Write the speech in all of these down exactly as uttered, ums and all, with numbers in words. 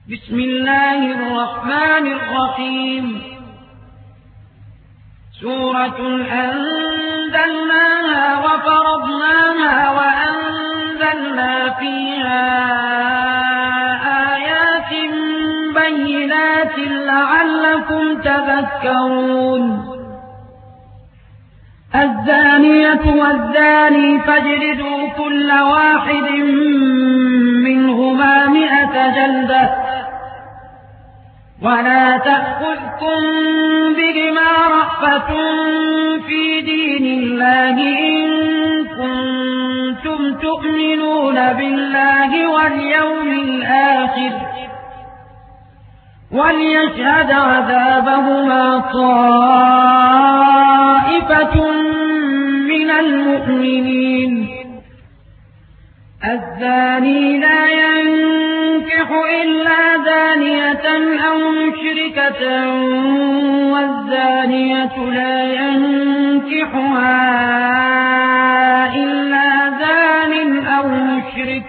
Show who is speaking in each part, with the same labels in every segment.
Speaker 1: بسم الله الرحمن الرحيم سورة أنزلناها وفرضناها وأنزلنا فيها آيات بينات لعلكم تذكرون الزانية والزاني فاجلدوا كل واحد منهما مئة جلدة ولا تأخذكم بهما رأفة في دين الله إن كنتم تؤمنون بالله واليوم الآخر وليشهد عذابهما طائفة من المؤمنين الزاني لا ينكح إلا زانية أو مشركة والزانية لا ينكحها إلا زان أو مشرك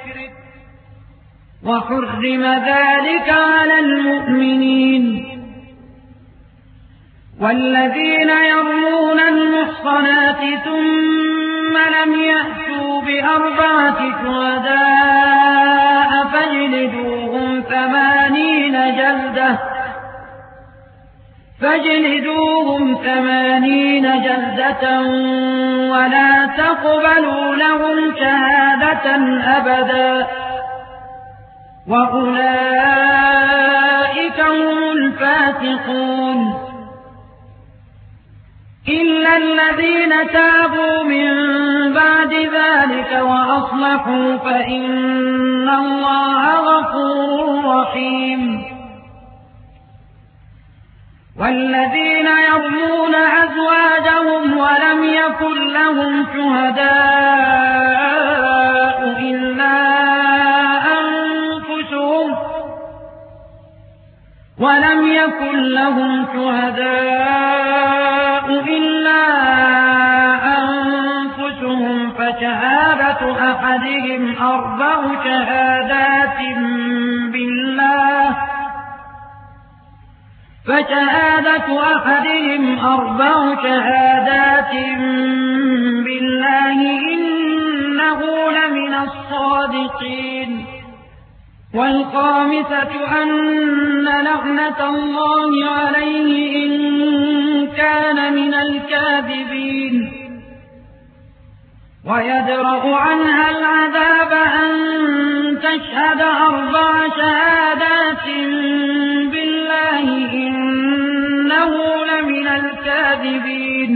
Speaker 1: وحرم ذلك على المؤمنين والذين يرمون المحصنات ثم لم يأتوا بأربعة شهداء فاجلدوهم ثمانين جلدة فاجلدوهم ثمانين جلدة ولا تقبلوا لهم شهادة أبدا وأولئك هم الفاسقون إلا الذين تابوا من بعد ذلك وأصلحوا فإن الله غفور رحيم والذين يرمون أزواجهم ولم يكن لهم شهداء إلا أنفسهم ولم يكن لهم شهداء إلا أنفسهم فشهادة أحدهم أربع شهادات بالله فشهادة أحدهم أربع شهادات بالله إنه لمن الصادقين والخامسة أن لعنة الله عليه إن كان من الكاذبين ويدرأ عنها العذاب أن تشهد أربع شهادات بالله إنه لمن الكاذبين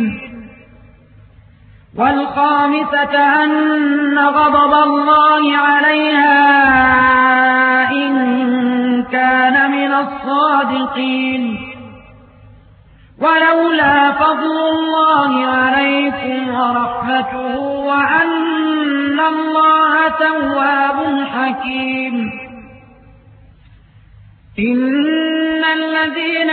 Speaker 1: والخامسة أن غضب الله عليها إن كان من الصادقين ولولا فضل الله عليكم ورحمته وأن الله تواب حكيم إن الذين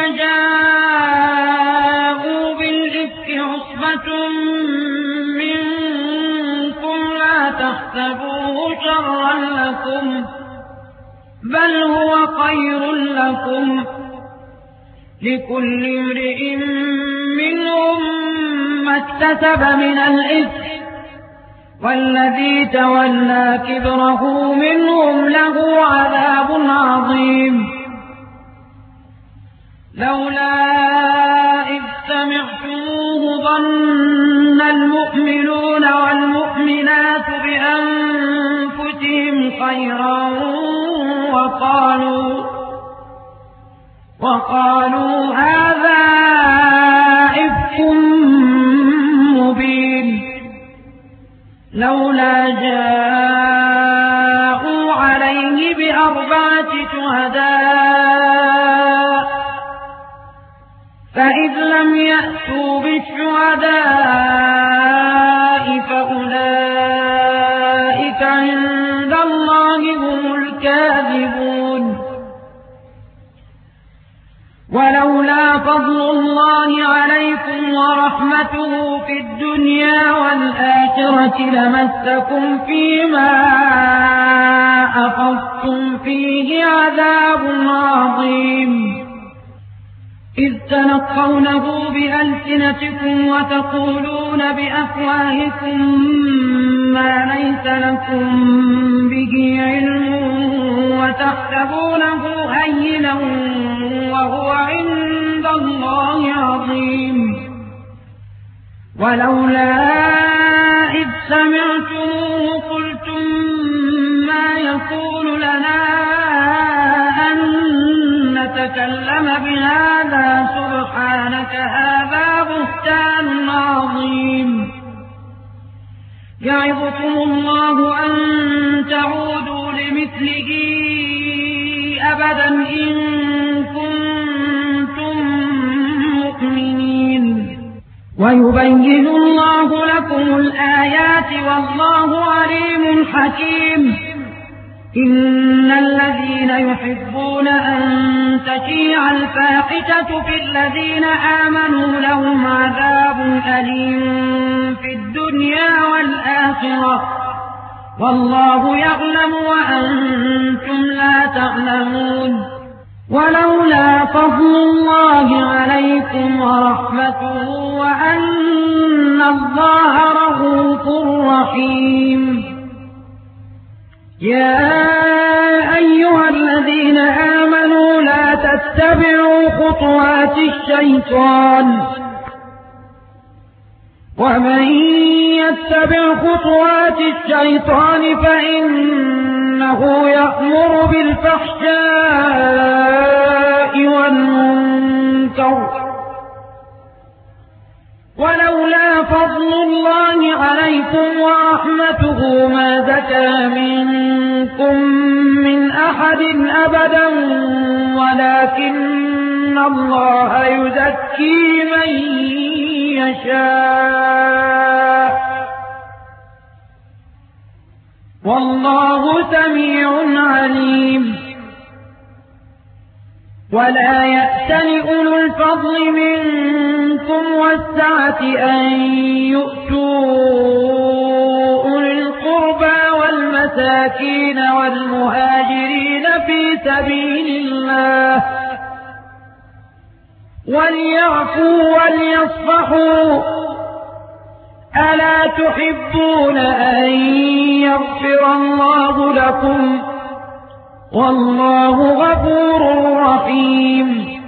Speaker 1: جاءوا بالإفك عصبة منكم لا تحسبوه شرا لكم بل هو خير لكم لكل امرئ منهم ما اكتسب من الإثم والذي تولى كبره منهم له عذاب عظيم لولا إذ سمعتموه ظن المؤمنون والمؤمنات بأنفسهم خيرا وقالوا وقالوا هذا إفك مبين لولا جاءوا عليه بأربعة شهداء فإذ لم يأتوا بالشهداء فأولئك عند الله هم الكاذبون ولولا فضل الله عليكم ورحمته في الدنيا والآخرة لمسكم فيما أفضتم فيه عذاب عظيم إذ تلقونه بألسنتكم وتقولون بأفواهكم ما ليس لكم به علم وتحسبونه هينا وهو عند الله عظيم ولولا إذ سمعتموه قلتم ما يكون لنا أن نتكلم بهذا سبحانك هذا بهتان عظيم يعظكم الله أن تعودوا لمثله أبدا إن كنتم مؤمنين ويبين الله لكم الآيات والله عليم حكيم إن الذين يحبون أن تشيع الفاحشة في الذين آمنوا لهم عذاب أليم في الدنيا والآخرة والله يعلم وأنتم لا تعلمون ولولا فضل الله عليكم ورحمته وأن الله رءوف رحيم يا أيها الذين آمنوا لا تتبعوا خطوات الشيطان ومن يتبع خطوات الشيطان فإنه يأمر بالفحشاء والمنكر ولولا فضل الله عليكم ورحمته ما زكى منكم من أحد أبدا ولكن الله يزكي من يشاء والله سميع عليم ولا يأتل أولو الفضل منكم والسعة أن يؤتوا أولي القربى والمساكين والمهاجرين في سبيل الله وليعفوا وليصفحوا ألا تحبون أن يغفر الله لكم والله غفور رحيم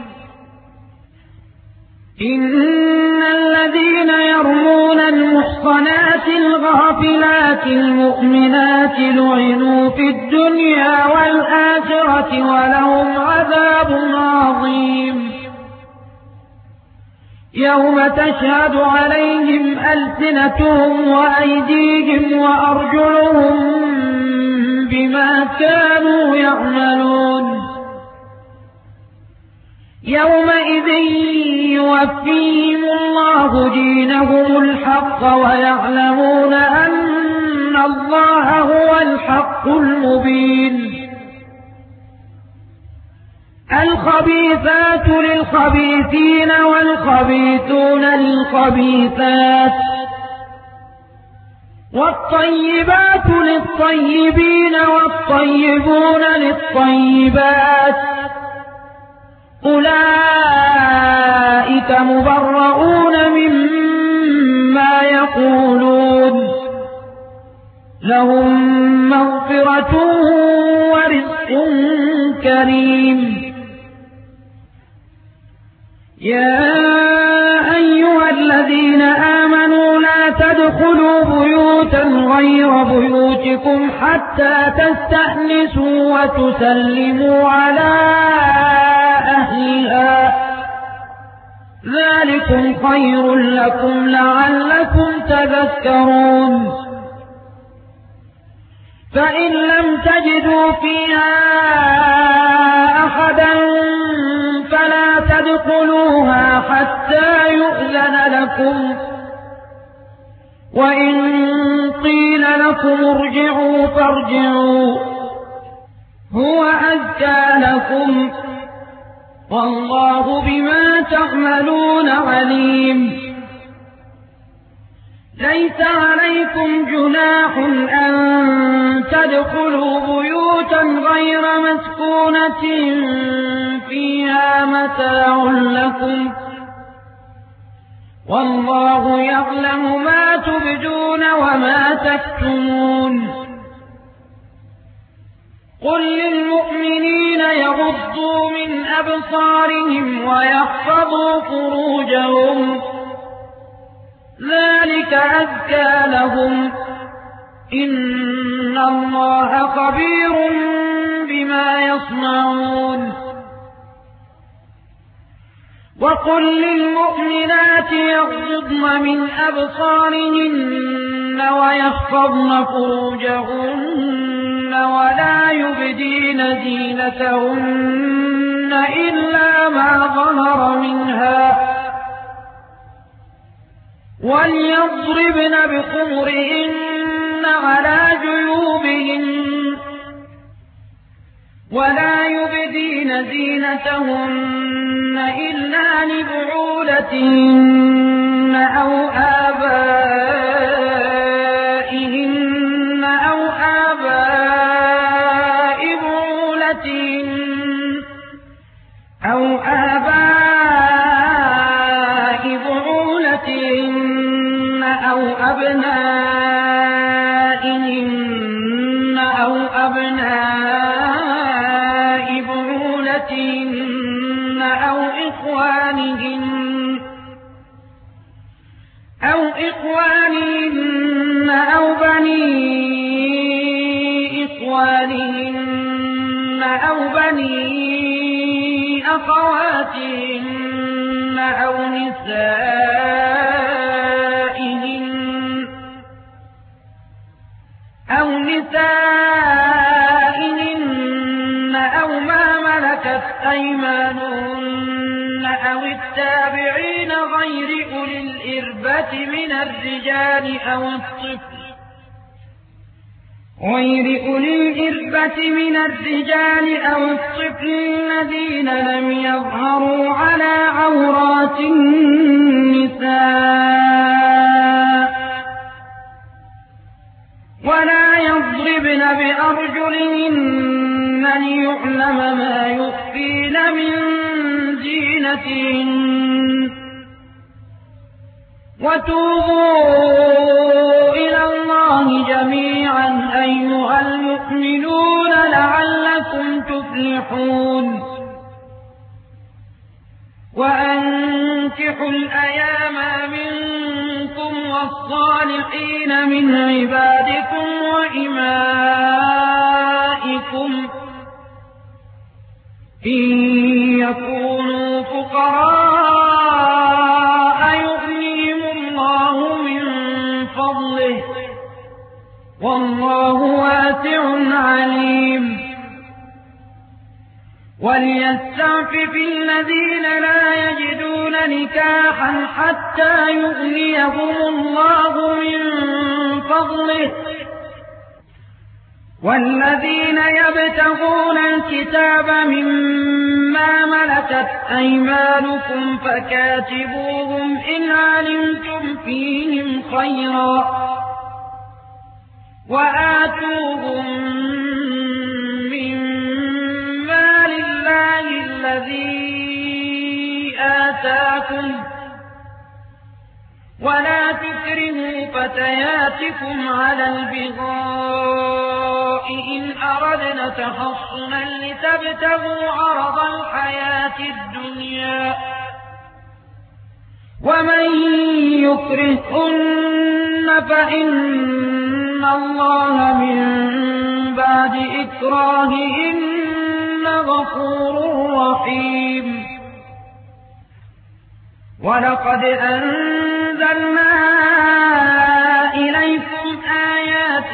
Speaker 1: إن الذين يرمون المحصنات الغافلات المؤمنات لعنوا في الدنيا والآخرة ولهم عذاب عظيم يوم تشهد عليهم ألسنتهم وأيديهم وأرجلهم بما كانوا يعملون يومئذ يوفيهم الله دينهم الحق ويعلمون أن الله هو الحق المبين الخبيثات للخبيثين والخبيثون للخبيثات والطيبات للطيبين والطيبون للطيبات أولئك مبرؤون مما يقولون لهم مغفرة ورزق كريم يا أيها الذين آمنوا لا تدخلوا بيوتا غير بيوتكم حتى تستأنسوا وتسلموا على أهلها ذلكم خير لكم لعلكم تذكرون فإن لم تجدوا فيها أحدا فلا تدخلوها حتى يؤذن لكم وإن قيل لكم ارجعوا فارجعوا هو أزكى لكم والله بما تعملون عليم ليس عليكم جناح أن تدخلوا بيوتا غير مسكونة فيها متاع لكم والله يعلم ما تبدون وما تكتمون قل للمؤمنين يغضوا من أبصارهم ويحفظوا فروجهم ذلك أزكى لهم إن الله خبير بما يصنعون وقل للمؤمنات يغضضن من أبصارهن ويحفظن فروجهن ولا يبدين زينتهن إلا ما ظهر منها وليضربن بخمرهن على جيوبهن ولا يبدين زينتهن إلا لبعولتهن أو آبائهن أو آباء بعولتهن أو آباء بعولتهن أو أبنائهن أو أبناء بعولتهن أو إخوانهن أو إخوانهن أو بني إخوانهن أو بني أخواتهن أو نسائهن أو نسائهن أو ما ملكت أيمانهن أو التابعين غير أولي الإربة من الرجال أو الطفل غير أولي الإربة من الرجال أو الطفل الذين لم يظهروا على عورات النساء ولا يضربن بأرجلهن ليعلم ما يخفين من زينتهن وتوبوا إلى الله جميعا أيها المؤمنون لعلكم تفلحون وأنكحوا الأيام منكم والصالحين من عبادكم وإمائكم إن يكونوا فقراء يغنيهم الله من فضله والله واسع عليم وليستعفف الذين لا يجدون نكاحا حتى يغنيهم الله من فضله والذين يبتغون الكتاب مما ملكت أيمانكم فكاتبوهم إن علمتم فيهم خيرا وآتوهم مما لله الذي آتاكم ولا تكرهوا فتياتكم على البغاء إن أردنا تحصنا لتبتغوا عرض الحياة الدنيا ومن يكرهن فإن الله من بعد إكراههن غفور رحيم ولقد أنزلنا إليكم آيات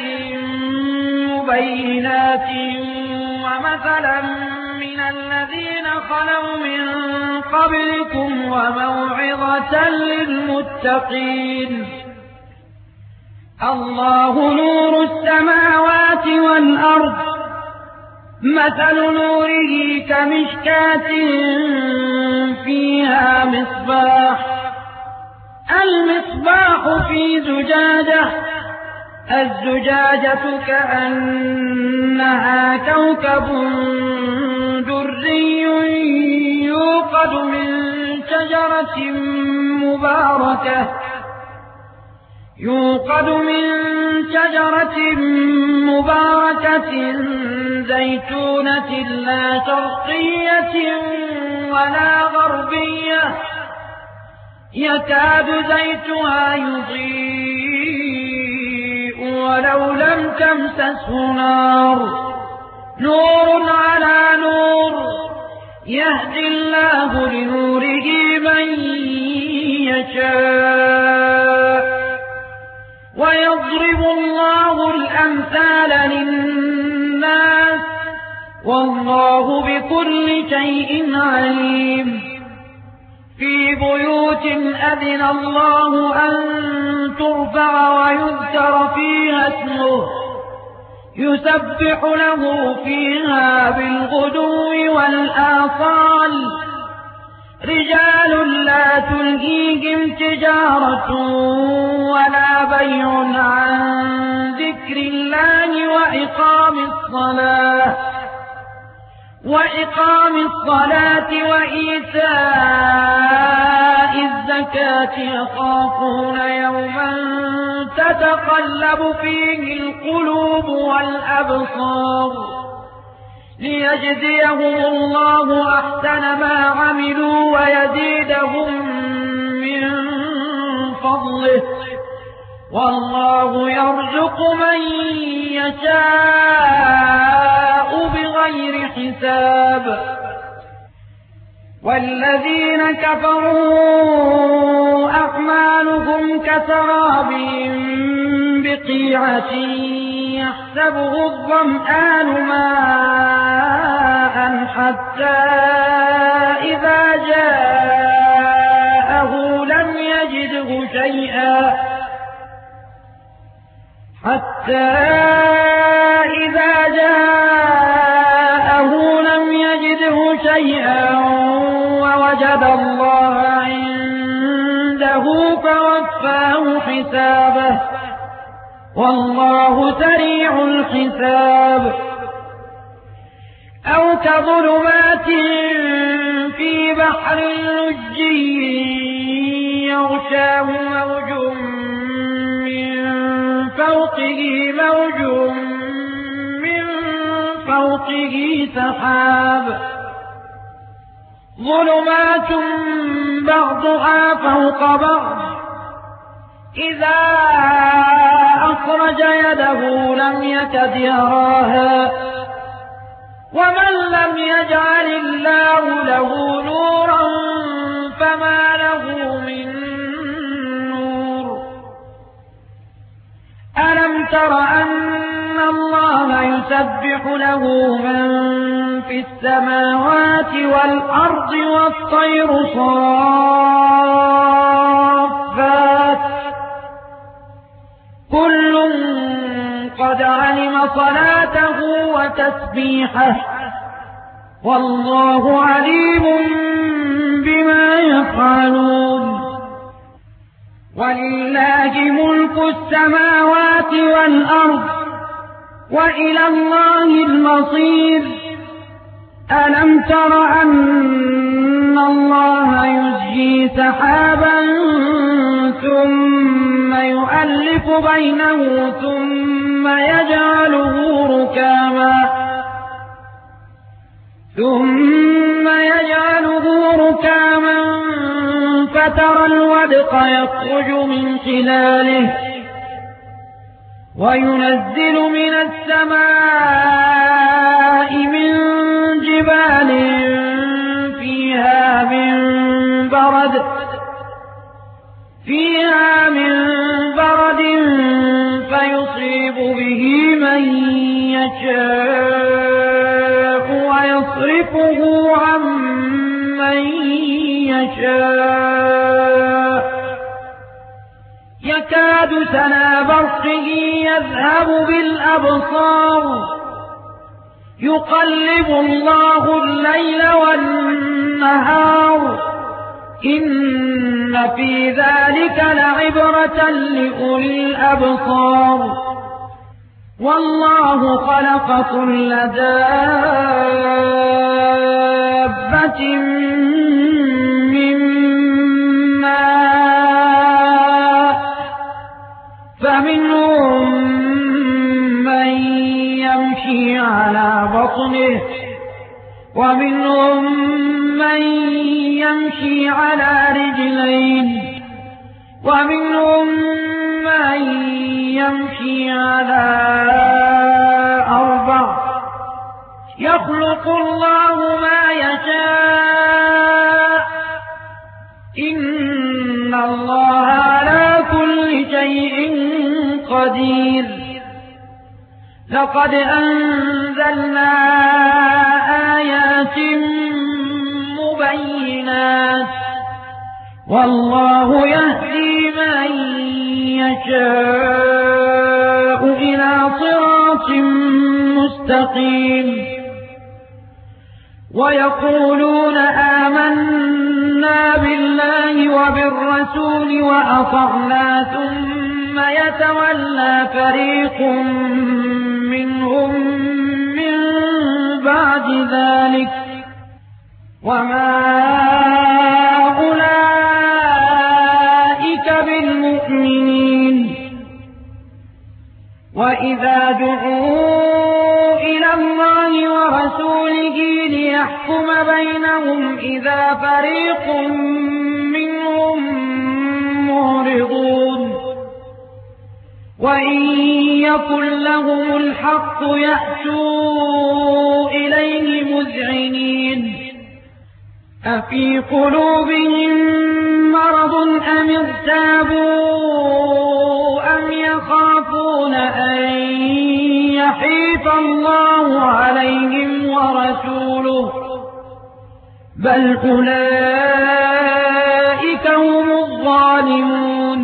Speaker 1: مبينات ومثلا من الذين خلوا من قبلكم وموعظة للمتقين الله نور السماوات والأرض مثل نوره كمشكاة فيها مصباح المصباح في زجاجة الزجاجة كأنها كوكب دري يوقد من شجرة مباركة يوقد من شجرة مباركة زيتونة لا شرقية ولا غربية يكاد زيتها يضيء ولو لم تمسسه نار نور على نور يهدي الله لنوره من يشاء ويضرب الله الأمثال للناس والله بكل شيء عليم في بيوت أذن الله أن ترفع ويذكر فيها اسمه يسبح له فيها بالغدو والآصال رجال لا تلهيهم تجارة ولا بيع عن ذكر الله وإقام الصلاة وإقام الصلاة وإيتاء الزكاة يخافون يوما تتقلب فيه القلوب والأبصار ليجزيهم الله أحسن ما عملوا ويزيدهم من فضله والله يرزق من يشاء بغير حساب والذين كفروا أعمالهم كسراب بقيعة يحسبه الظمآن ماء حتى إذا جاءه لم يجده شيئا حتى إذا جاءه لم يجده شيئا ووجد الله عنده فوفاه حسابه والله سريع الحساب أو كظلمات في بحر لجي يغشاه موج من فوقه موج من فوقه سحاب ظلمات بعضها فوق بعض إذا أخرج يده لم يكد يراها ومن لم يجعل الله له نورا فما له من نور ألم تر أن الله يسبح له من في السماوات والأرض والطير صافات كل قد علم صلاته وتسبيحه والله عليم بما يفعلون ولله ملك السماوات والأرض وإلى الله المصير ألم تر أن الله يزجي سحابا ثم يؤلف بينه ثم يجعله ركاما ثم يجعله ركاما فترى الودق يخرج من خلاله وينزل من السماء من جبال فيها من برد فيها من برد فيصيب به من يشاء ويصرفه عن من يشاء يكاد سنا برقه يذهب بالأبصار يقلب الله الليل والنهار إن في ذلك لعبرة لأولي الأبصار والله خلق كل دابة من ماء فمنهم من يمشي على بطنه ومنهم من يمشي على رجلين ومنهم من يمشي على أربع يخلق الله ما يشاء إن الله على كل شيء قدير لقد أنزلنا آيات مبينات والله يهدي من يشاء إلى صراط مستقيم ويقولون آمنا بالله وبالرسول وأطعنا ثم يتولى فريق منهم من بعد ذلك وما أولئك بالمؤمنين وإذا دعوا إلى الله ورسوله ليحكم بينهم إذا فريق منهم معرضون وإن يكن لهم الحق يأتوا إليه مذعنين أفي قلوبهم مرض أم ارتابوا أم يخافون أن يحيف الله عليهم ورسوله بل أولئك هم الظالمون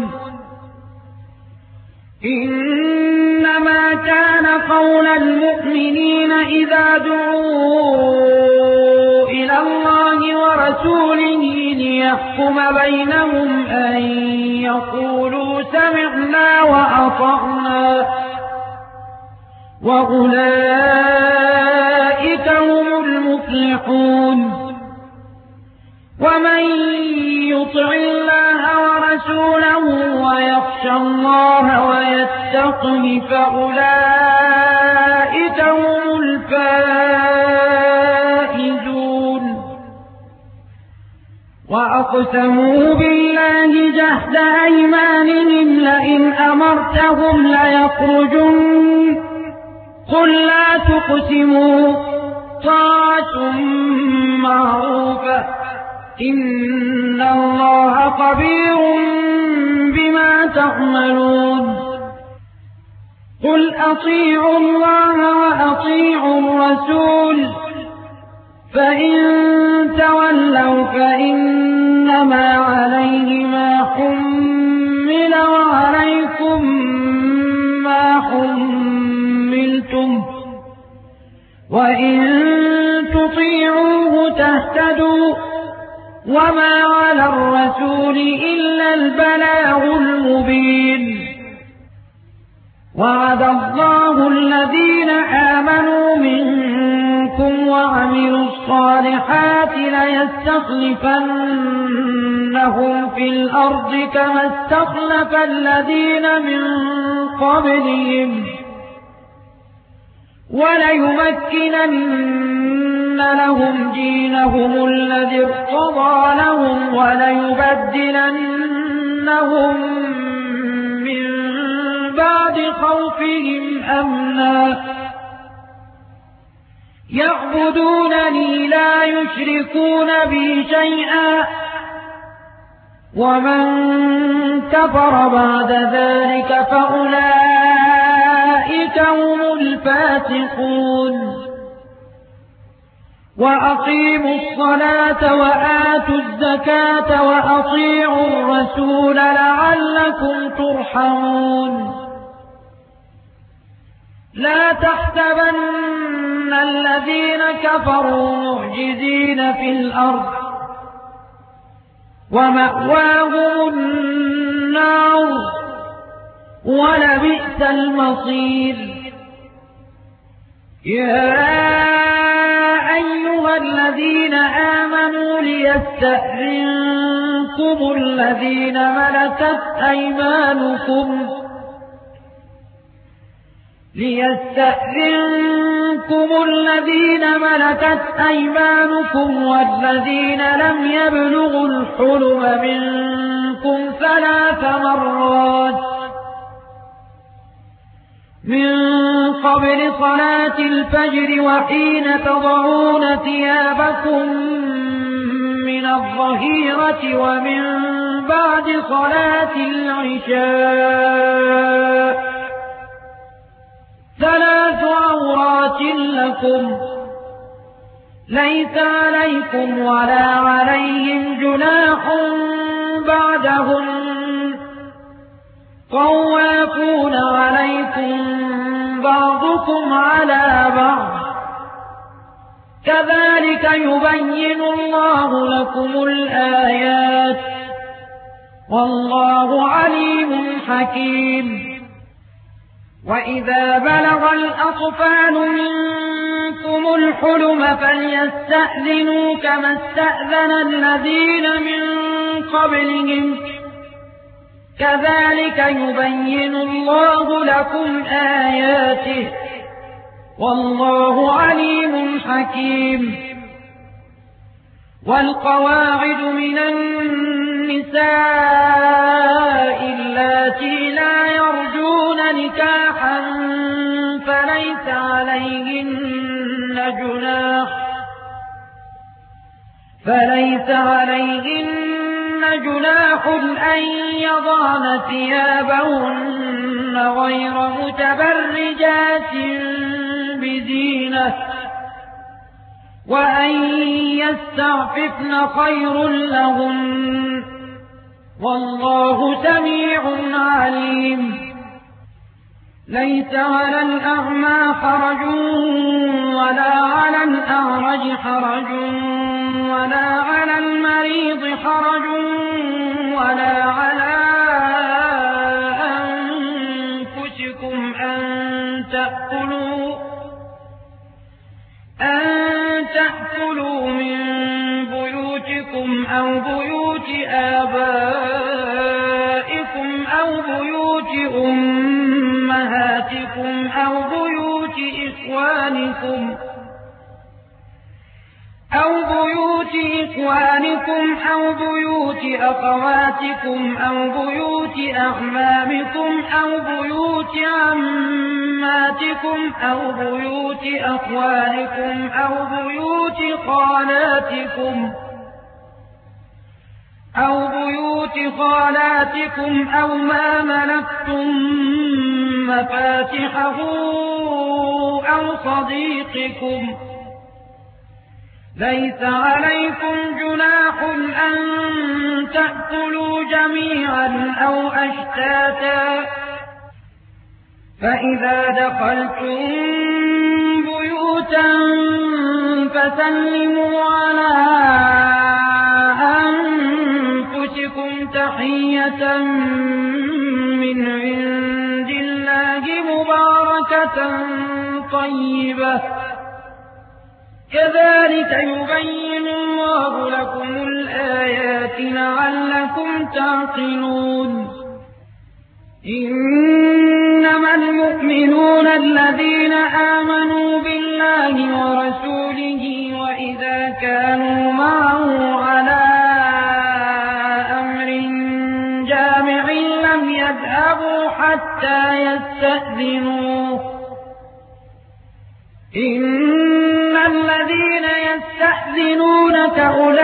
Speaker 1: إنما كان قول المؤمنين إذا دعوا إلى الله ورسوله ليحكم بينهم أن يقولوا سمعنا وأطعنا وأولئك هم المفلحون ومن يطع الله ورسوله ويخشى الله ويتقه فأولئك هم الفائزون وأقسموا بالله جهد أيمانهم لئن أمرتهم ليخرجن قل لا تقسموا طاعة معروفة إن الله خبير بما تعملون قل أطيعوا الله وأطيعوا الرسول فإن تولوا فإنما عليه ما حمل وعليكم ما حملتم وإن تطيعوه تهتدوا وما على الرسول إلا البلاغ المبين وعد الله الذين آمنوا منكم وعملوا الصالحات ليستخلفنهم في الأرض كما استخلف الذين من قبلهم وليمكنن لهم دينهم الذي ارتضى لهم وليبدلنهم من بعد خوفهم أمنا يعبدونني لا يشركون بي شيئا ومن كفر بعد ذلك فأولئك هم الفاسقون وأقيموا الصلاة وآتوا الزكاة وأطيعوا الرسول لعلكم ترحمون لا تحسبن الذين كفروا معجزين في الأرض ومأواهم النار ولبئس المصير. يا أيها الذين آمنوا ليستأذنكم الذين ملكت أيمانكم ليستأذنكم الذين ملكت أيمانكم والذين لم يبلغوا الحلم منكم ثلاث مرات من قبل صلاة الفجر وحين تضعون ثيابكم من الظهيرة ومن بعد صلاة العشاء ثلاث عورات لكم ليس عليكم ولا عليهم جناح بعدهم طوافون عليكم بعضكم على بعض كذلك يبين الله لكم الآيات والله عليم حكيم. وإذا بلغ الأطفال منكم الحلم فليستأذنوا كما استأذن الذين من قبلهم كذلك يبين الله لكم آياته والله عليم حكيم. والقواعد من النساء اللاتي لا يرجون نكاحا فليس عليهن جناح فليس عليهن جناح أن يضعن ثيابهن غير متبرجات بزينة وأن يستعففن خير لهن والله سميع عليم. ليس على الأعمى حرج ولا على الأعرج حرج ولا على المريض حرج ولا على أنفسكم أن تأكلوا أن تأكلوا من بيوتكم أو بيوت آبائكم أو بيوت أمهاتكم أو بيوت إخوانكم أو بيوت إخوانكم أو بيوت أخواتكم أو بيوت أعمامكم أو بيوت عماتكم أو بيوت أخوالكم أو بيوت خالاتكم أو بيوت خالاتكم أو ما ملكتم مفاتحه أو صديقكم. ليس عليكم جناح أن تأكلوا جميعا أو أشتاتا فإذا دخلتم بيوتا فسلموا على أنفسكم تحية من عند الله مباركة طيبة كذلك يبين الله لكم الآيات لعلكم تعقلون. إنما المؤمنون الذين آمنوا بالله ورسوله وإذا كانوا معه على أمر جامع لم يذهبوا حتى يستأذنوه. إن الذين يستأذنونك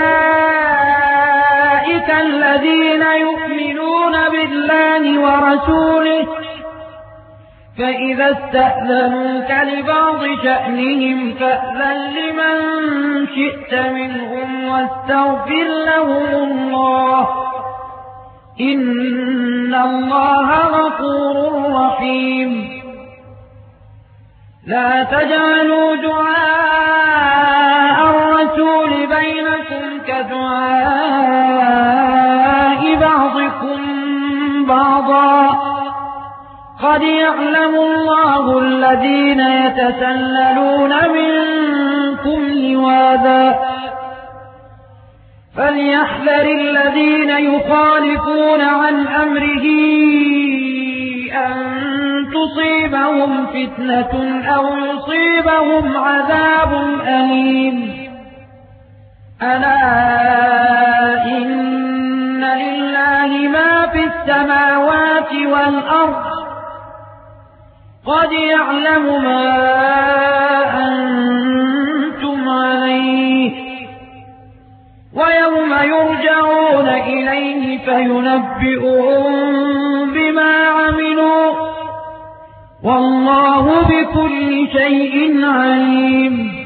Speaker 1: أولئك الذين يؤمنون بالله ورسوله فإذا استأذنوك لبعض شأنهم فأذن لمن شئت منهم واستغفر لهم الله إن الله غفور رحيم. لا تجعلوا دعاء الرسول بينكم كدعاء قد يعلم الله الذين يتسللون منكم لواذا فليحذر الذين يخالفون عن أمره أن تصيبهم فتنة أو يصيبهم عذاب أليم ألا إن لله ما في السماوات والأرض قد يعلم ما أنتم عليه ويوم يرجعون إليه فينبئهم بما عملوا والله بكل شيء عليم